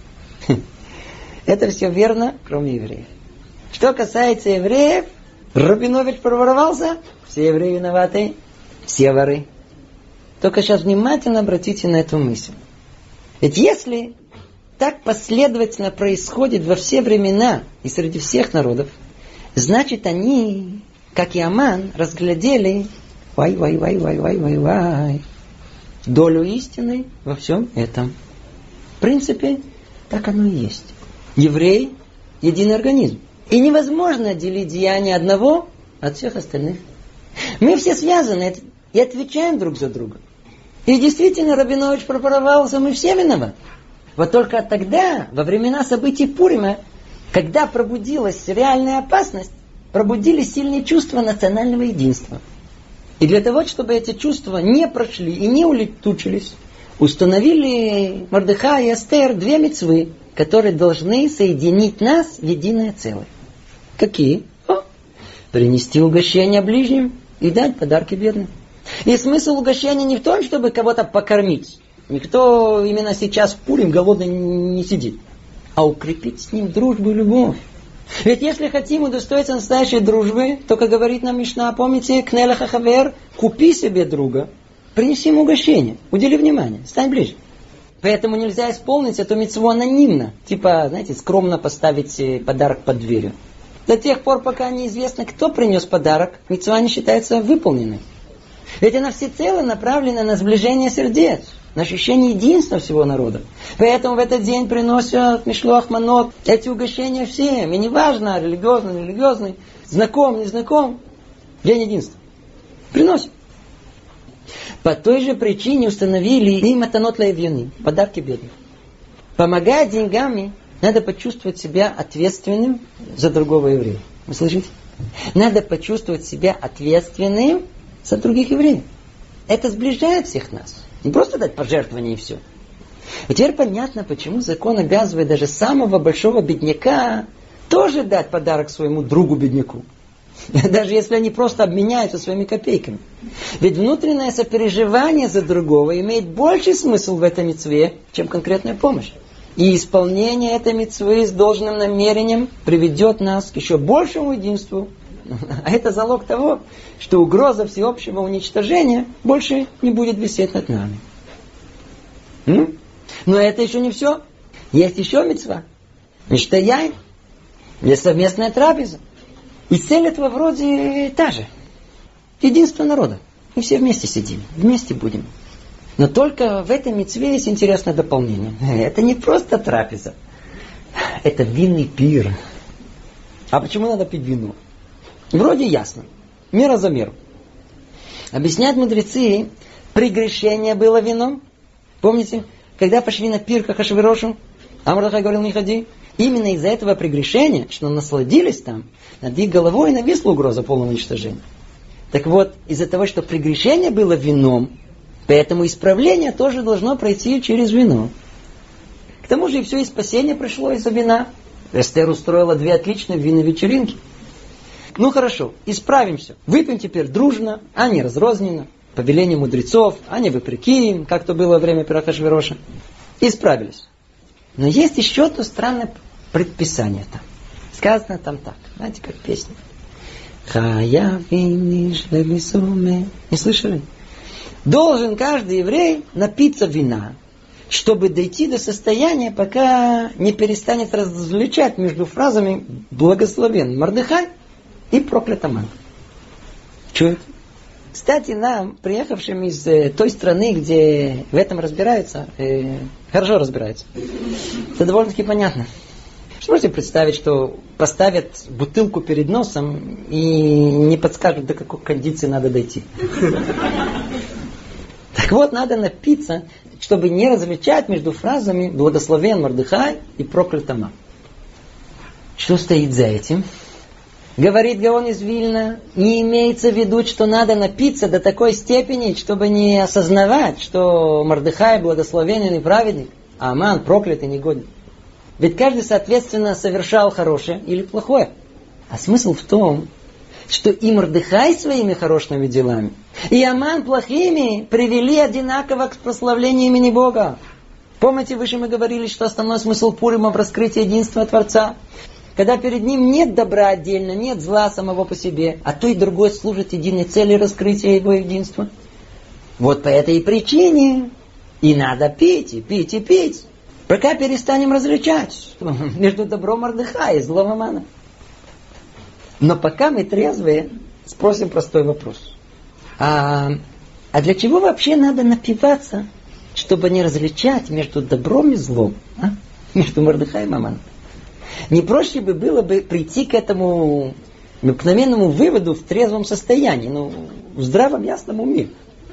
Это все верно, кроме евреев. Что касается евреев, Рабинович проворовался, все евреи виноваты, все воры. Только сейчас внимательно обратите на эту мысль. Ведь если так последовательно происходит во все времена и среди всех народов, значит они, как и Аман, разглядели вай-вай-вай-вай-вай-вай-вай долю истины во всем этом. В принципе, так оно и есть. Еврей – единый организм. И невозможно отделить деяния одного от всех остальных. Мы все связаны и отвечаем друг за друга. И действительно, Рабинович проворовался, мы все виноваты. Вот только тогда, во времена событий Пурима, когда пробудилась реальная опасность, пробудились сильные чувства национального единства. И для того, чтобы эти чувства не прошли и не улетучились, установили Мордехай и Эстер две мицвы, которые должны соединить нас в единое целое. Какие? О, принести угощение ближним и дать подарки бедным. И смысл угощения не в том, чтобы кого-то покормить. Никто именно сейчас в Пурим голодный не сидит. А укрепить с ним дружбу и любовь. Ведь если хотим удостоиться настоящей дружбы, то, как говорит нам Мишна, помните, кнелеха хавер, купи себе друга, принеси ему угощение, удели внимание, стань ближе. Поэтому нельзя исполнить эту мицву анонимно. Типа, знаете, скромно поставить подарок под дверью. До тех пор, пока неизвестно, кто принес подарок, мицва не считается выполненной. Ведь она всецело направлена на сближение сердец, на ощущение единства всего народа. Поэтому в этот день приносят мишлох манот, эти угощения всем. И не важно, религиозный, нерелигиозный, знаком, не знаком. День единства. Приносят. По той же причине установили и матанот лаевьюни, подарки бедных. Помогая деньгами, надо почувствовать себя ответственным за другого еврея. Вы слышите? Надо почувствовать себя ответственным за других евреев. Это сближает всех нас. Не просто дать пожертвование и все. И теперь понятно, почему закон обязывает даже самого большого бедняка тоже дать подарок своему другу-бедняку. Даже если они просто обменяются своими копейками. Ведь внутреннее сопереживание за другого имеет больший смысл в этой мицве, чем конкретная помощь. И исполнение этой мицвы с должным намерением приведет нас к еще большему единству. А это залог того, что угроза всеобщего уничтожения больше не будет висеть над нами. М? Но это еще не все. Есть еще мицва. Мечта яйн. Есть совместная трапеза. И цель этого вроде та же. Единство народа. Мы все вместе сидим. Вместе будем. Но только в этой мицве есть интересное дополнение. Это не просто трапеза. Это винный пир. А почему надо пить вино? Вроде ясно. Мера за меру. Объясняют мудрецы, прегрешение было вином. Помните, когда пошли на пир к Ахашверошу, а Мордехай говорил, не ходи. Именно из-за этого прегрешения, что насладились там, над их головой нависла угроза полного уничтожения. Так вот, из-за того, что прегрешение было вином, поэтому исправление тоже должно пройти через вино. К тому же и все и спасение пришло из-за вина. Эстер устроила две отличные винные вечеринки. Ну хорошо, исправимся. Выпьем теперь дружно, а не разрозненно, по велению мудрецов, а не вопреки им, как то было во время пира Ахашвероша. Исправились. Но есть еще одно странное предписание там. Сказано там так. Знаете, как песня. Не слышали? Должен каждый еврей напиться вина, чтобы дойти до состояния, пока не перестанет различать между фразами «благословен Мордехай» и «проклят Аман». Что это? Кстати, нам, приехавшим из э, той страны, где в этом разбираются, э, хорошо разбираются, это довольно-таки понятно. Что можете представить, что поставят бутылку перед носом и не подскажут, до какой кондиции надо дойти. Так вот, надо напиться, чтобы не различать между фразами «благословен Мордехай» и «проклят Аман». Что стоит за этим? Говорит Гаон из Вильна, не имеется в виду, что надо напиться до такой степени, чтобы не осознавать, что Мордехай благословенен и праведник, а Аман проклят и негоден. Ведь каждый, соответственно, совершал хорошее или плохое. А смысл в том, что и Мордехай своими хорошими делами, и Аман плохими привели одинаково к прославлению имени Бога. Помните, выше мы говорили, что основной смысл Пурима в раскрытии единства Творца? Когда перед ним нет добра отдельно, нет зла самого по себе, а то и другой служит единой цели раскрытия его единства. Вот по этой причине и надо пить, и пить, и пить. Пока перестанем различать между добром Мордехая и злом Амана. Но пока мы трезвые, спросим простой вопрос. А, а для чего вообще надо напиваться, чтобы не различать между добром и злом? А? Между Мордехаем и Аманом. Не проще бы было бы прийти к этому обыкновенному выводу в трезвом состоянии, ну, в здравом ясном уме.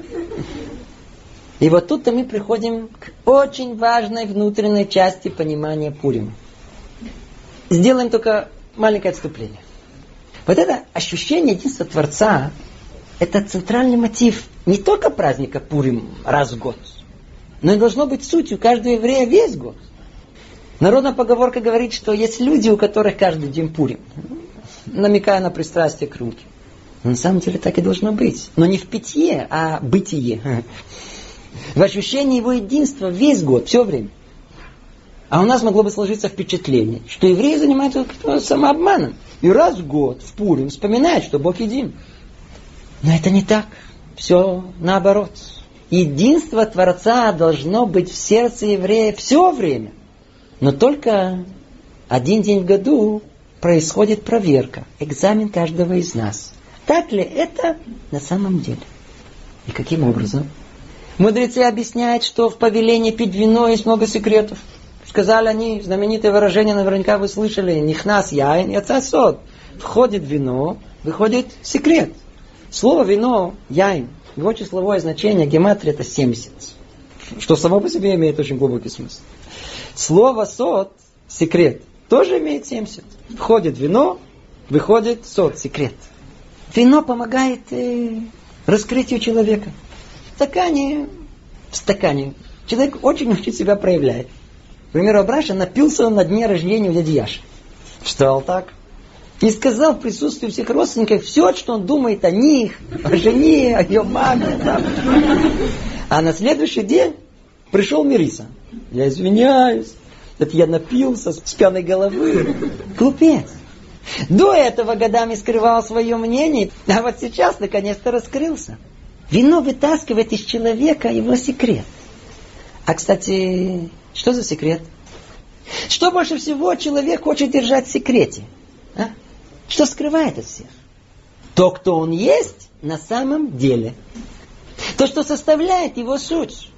И вот тут-то мы приходим к очень важной внутренней части понимания Пурима. Сделаем только маленькое отступление. Вот это ощущение единства Творца, это центральный мотив не только праздника Пурим раз в год, но и должно быть сутью каждого еврея весь год. Народная поговорка говорит, что есть люди, у которых каждый день Пурим, намекая на пристрастие к рюмке. Но на самом деле так и должно быть. Но не в питье, а бытие. В ощущении его единства весь год, все время. А у нас могло бы сложиться впечатление, что евреи занимаются самообманом. И раз в год в Пурим вспоминают, что Бог един. Но это не так. Все наоборот. Единство Творца должно быть в сердце еврея все время. Но только один день в году происходит проверка, экзамен каждого из нас. Так ли это на самом деле? И каким образом? Мудрецы объясняют, что в повелении пить вино есть много секретов. Сказали они, знаменитое выражение, наверняка вы слышали, «Нихнас яйн, яца сод». Входит вино, выходит секрет. Слово вино, яйн, Его числовое значение, гематрия, это семьдесят. Что само по себе имеет очень глубокий смысл. Слово сот, секрет, тоже имеет семьдесят. Входит вино, выходит сот, секрет. Вино помогает э, раскрытию человека. В стакане, в стакане человек очень-очень себя проявляет. К примеру, Абраша напился он на дне рождения у дяди Яши. Встал так. И сказал в присутствии всех родственников все, что он думает о них, о жене, о ее маме. Да. А на следующий день пришел Мириса. Я извиняюсь, это я напился с пьяной головы. Глупец. До этого годами скрывал свое мнение, а вот сейчас наконец-то раскрылся. Вино вытаскивает из человека его секрет. А, кстати, что за секрет? Что больше всего человек хочет держать в секрете? А? Что скрывает от всех? То, кто он есть на самом деле. То, что составляет его суть.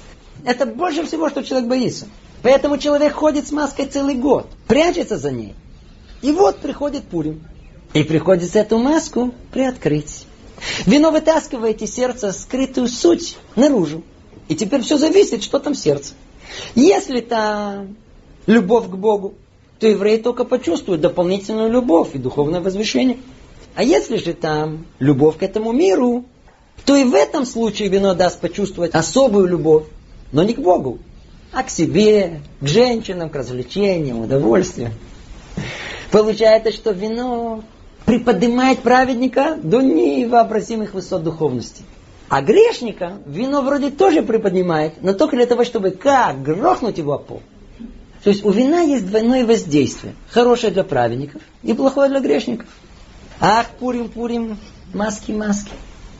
Это больше всего, что человек боится. Поэтому человек ходит с маской целый год, прячется за ней. И вот приходит Пурим. И приходится эту маску приоткрыть. Вино вытаскивает из сердца скрытую суть наружу. И теперь все зависит, что там в сердце. Если там любовь к Богу, то еврей только почувствует дополнительную любовь и духовное возвышение. А если же там любовь к этому миру, то и в этом случае вино даст почувствовать особую любовь, но не к Богу, а к себе, к женщинам, к развлечениям, удовольствиям. Получается, что вино приподнимает праведника до невообразимых высот духовности. А грешника вино вроде тоже приподнимает, но только для того, чтобы как грохнуть его о пол. То есть у вина есть двойное воздействие. Хорошее для праведников и плохое для грешников. Ах, Пурим, Пурим, маски, маски.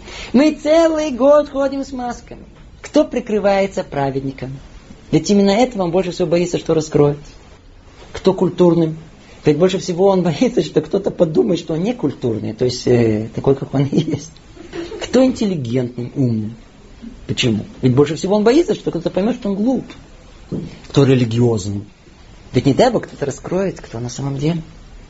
Мы целый год ходим с масками. Кто прикрывается праведником? Ведь именно этого он больше всего боится, что раскроет. Кто культурным? Ведь больше всего он боится, что кто-то подумает, что он не культурный. То есть э, такой, как он и есть. Кто интеллигентный, умный? Почему? Ведь больше всего он боится, что кто-то поймет, что он глуп. Кто религиозный. Ведь не дай Бог кто-то раскроет, кто на самом деле.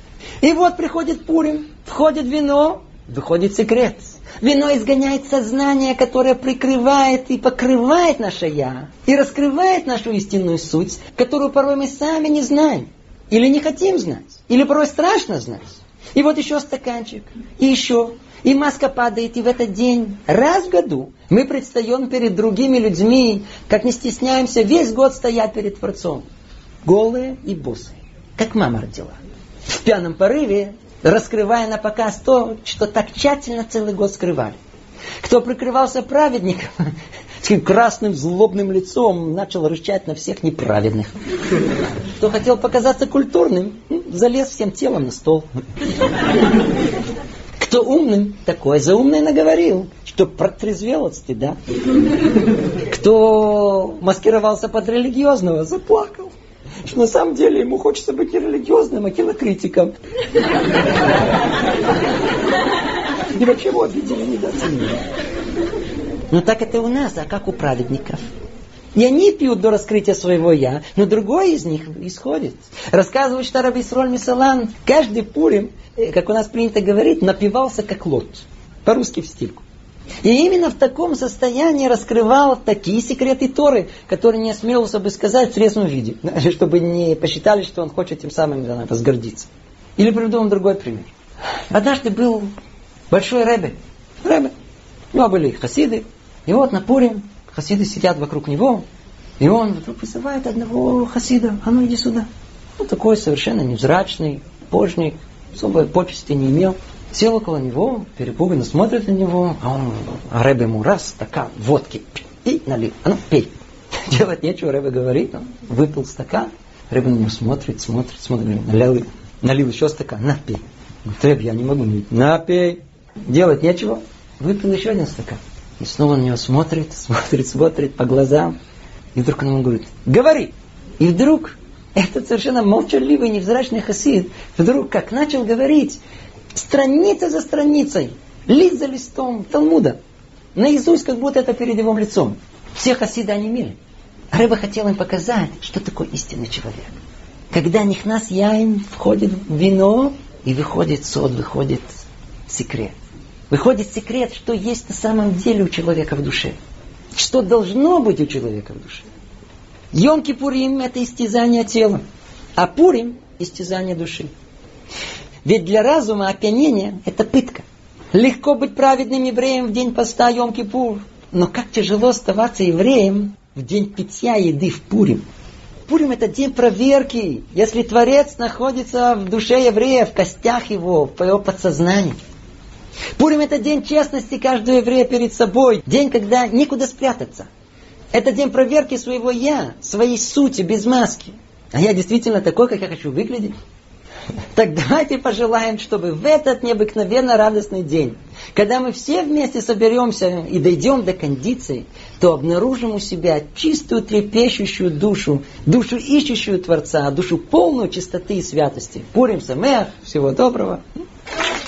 И вот приходит Пурим, входит вино, выходит секрет. Вино изгоняет сознание, которое прикрывает и покрывает наше «я». И раскрывает нашу истинную суть, которую порой мы сами не знаем. Или не хотим знать. Или порой страшно знать. И вот еще стаканчик. И еще. И маска падает, и в этот день, раз в году, мы предстаем перед другими людьми, как не стесняемся весь год стоять перед Творцом. Голые и босые, как мама родила. В пьяном порыве, раскрывая на показ то, что так тщательно целый год скрывали. Кто прикрывался праведником, таким красным злобным лицом, начал рычать на всех неправедных. Кто хотел показаться культурным, залез всем телом на стол. Кто умным, такое заумное наговорил, что протрезвел от стыда. Кто маскировался под религиозного, заплакал. Что на самом деле ему хочется быть не религиозным, а кинокритиком. И вообще его обидели, недооценили. Ну так это у нас, а как у праведников? И они пьют до раскрытия своего «я», но другой из них исходит. Рассказывает, что Раби Исроль Мисалан каждый Пурим, как у нас принято говорить, напивался как лот. По-русски в стельку. И именно в таком состоянии раскрывал такие секреты Торы, которые не осмелился бы сказать в трезвом виде, чтобы не посчитали, что он хочет тем самым да, возгордиться. Или приведу вам другой пример. Однажды был большой ребе. Ребе. У него были хасиды. И вот на Пурим хасиды сидят вокруг него. И он вдруг вызывает одного хасида. А ну иди сюда. Он такой совершенно невзрачный, пожник, особой почести не имел. Сел около него, перепуганно смотрит на него, а он, а Ребе ему раз, стакан водки, и налил. А ну, пей. Делать нечего, Ребе говорит, он выпил стакан, Ребе на него смотрит, смотрит, смотрит, налил, налил еще стакан, на, пей. Говорит, Ребе, я не могу налить, на, пей. Делать нечего, выпил еще один стакан. И снова на него смотрит, смотрит, смотрит по глазам, и вдруг он ему говорит, говори. И вдруг этот совершенно молчаливый, невзрачный хасид, вдруг как начал говорить, страница за страницей, лист за листом Талмуда. Наизусть, как будто это перед его лицом. Все хасиды онемели. Ребе хотел им показать, что такое истинный человек. Когда нихнас яин входит в вино, и выходит сод, выходит секрет. выходит секрет, что есть на самом деле у человека в душе. Что должно быть у человека в душе. Йом-Кипурим – это истязание тела, а Пурим – истязание души. Ведь для разума опьянение – это пытка. Легко быть праведным евреем в день поста Йом-Кипур, но как тяжело оставаться евреем в день питья еды в Пурим. Пурим – это день проверки, если Творец находится в душе еврея, в костях его, в его подсознании. Пурим – это день честности каждого еврея перед собой, день, когда некуда спрятаться. Это день проверки своего «я», своей сути, без маски. А я действительно такой, как я хочу выглядеть? Так давайте пожелаем, чтобы в этот необыкновенно радостный день, когда мы все вместе соберемся и дойдем до кондиции, то обнаружим у себя чистую трепещущую душу, душу ищущую Творца, душу полную чистоты и святости. Пурим самеах, всего доброго.